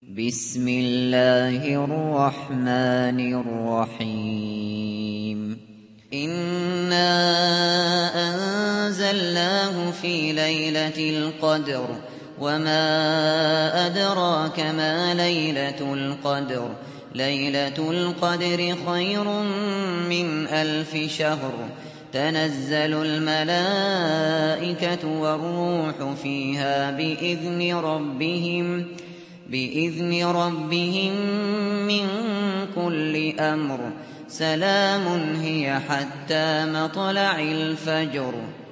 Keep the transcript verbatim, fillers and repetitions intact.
بسم الله الرحمن الرحيم إنا أنزلناه في ليلة القدر وما أدراك ما ليلة القدر ليلة القدر خير من ألف شهر تنزل الملائكة والروح فيها بإذن ربهم بإذن ربهم من كل أمر سلام هي حتى مطلع الفجر.